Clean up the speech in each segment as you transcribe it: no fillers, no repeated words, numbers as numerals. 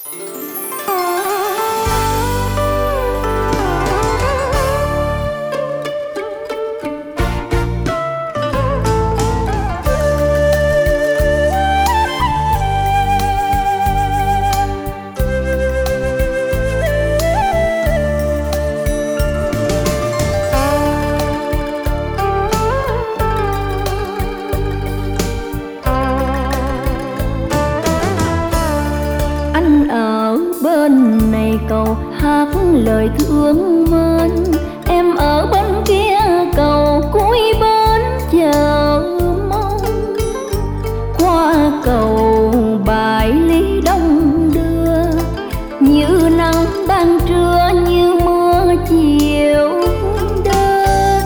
Anh ở bên này cầu hát lời thương mến, em ở bên kia cầu cuối bến chờ mong. Qua cầu bài lý đông đưa, như nắng ban trưa như mưa chiều đến.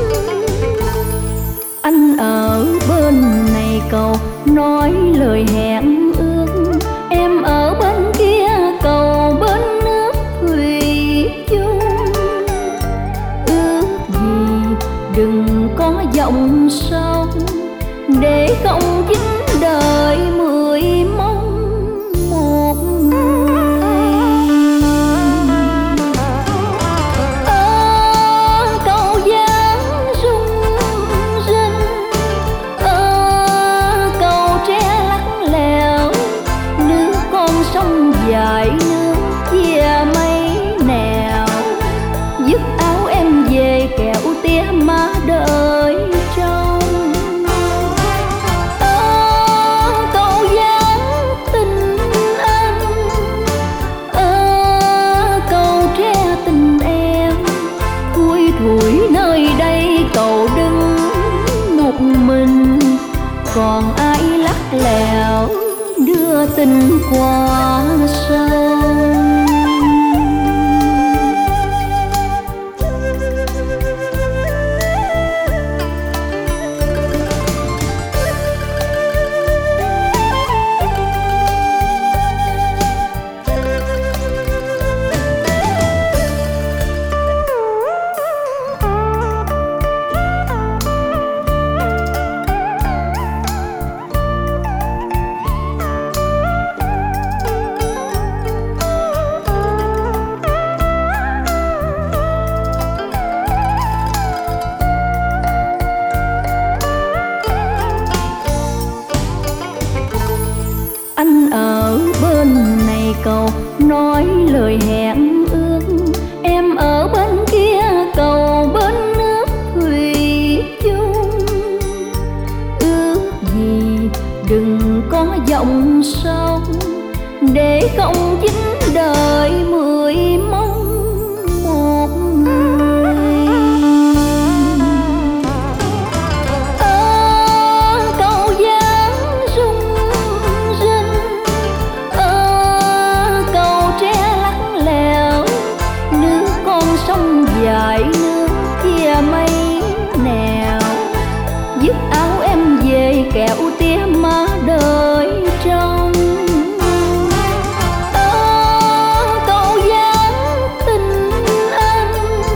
Anh ở bên này cầu nói lời hẹn ước, em ở bên kia cầu bên nước thủy chung. Ước gì đừng có dòng sông, để không chính đời mười mong một người. Ở cầu Giáng rung rinh, ở cầu tre lắc lèo, nước con sông dài nước chia mấy nẻo. Dứt áo em về kẹo tía má đợi trông. Ở cầu Giáng tình anh, ở cầu tre tình em, cuối thủi nơi đây cầu đứng một mình, còn ai lắc lèo đưa tình qua sông. Anh ở bên này cầu nói lời hẹn ước, em ở bên kia cầu bên nước thủy chung. Ước gì đừng có dòng sông, để không chính đời mười mong một người. Ở cầu Giáng rung rinh, ở cầu tre lắc lèo, nước con sông dài nước chia mấy nẻo. Dứt áo em về kẹo tía má đợi trông. Ở cầu Giáng tình anh,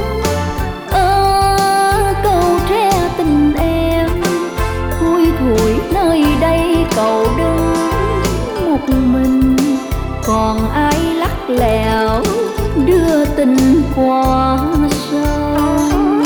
ở cầu tre tình em, cuối thủi nơi đây cầu đứng một mình, còn ai lắc lèo đưa tình qua sông.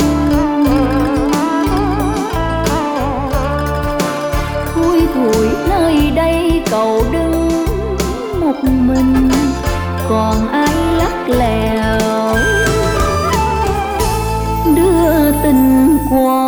Cuối thủi nơi đây cầu đứng một mình, còn ai lắc lèo đưa tình qua